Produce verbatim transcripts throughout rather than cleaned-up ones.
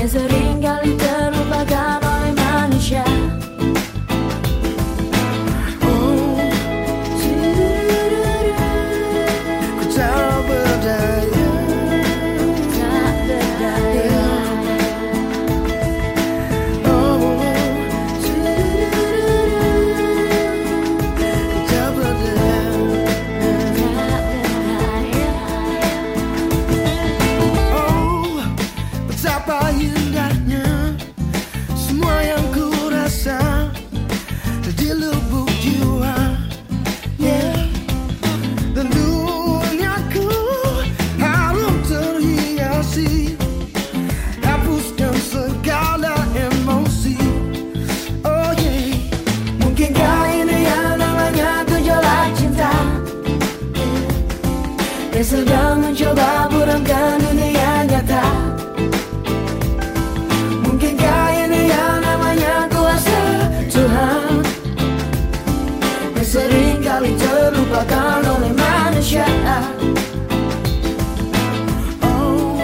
yang sering kali terlupakan oleh manusia. Oh, ku tak berdaya, tak berdaya. oh, ku tak berdaya. Oh, betapa indahnya semua yang ku rasa di lubuk jiwa, yeah. Dan duniaku harus terhiasi, hapuskan segala emosi. Oh yeah. Mungkinkah ini yang namanya gejolak cinta, yang sedang mencoba buramkan dunia nyata? Mungkinkah ini yang namanya kuasa Tuhan, yang sering kali terlupakan oleh manusia? Oh,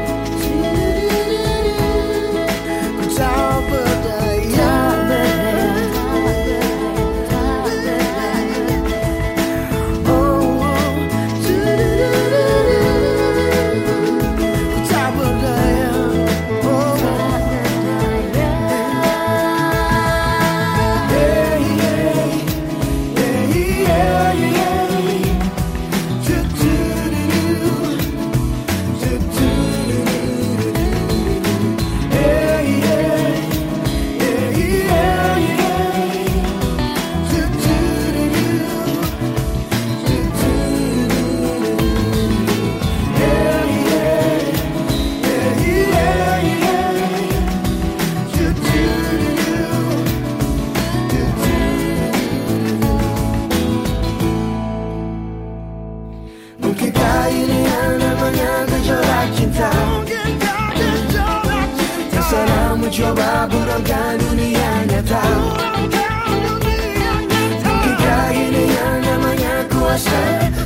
ku tak berdaya, oh, ku tak berdaya, oh, yeah, yeah, yeah, yeah, yeah. Mungkinkah ini yang namanya gejolak cinta, yang sedang mencoba buramkan dunia nyata? Mungkinkah ini yang namanya kuasa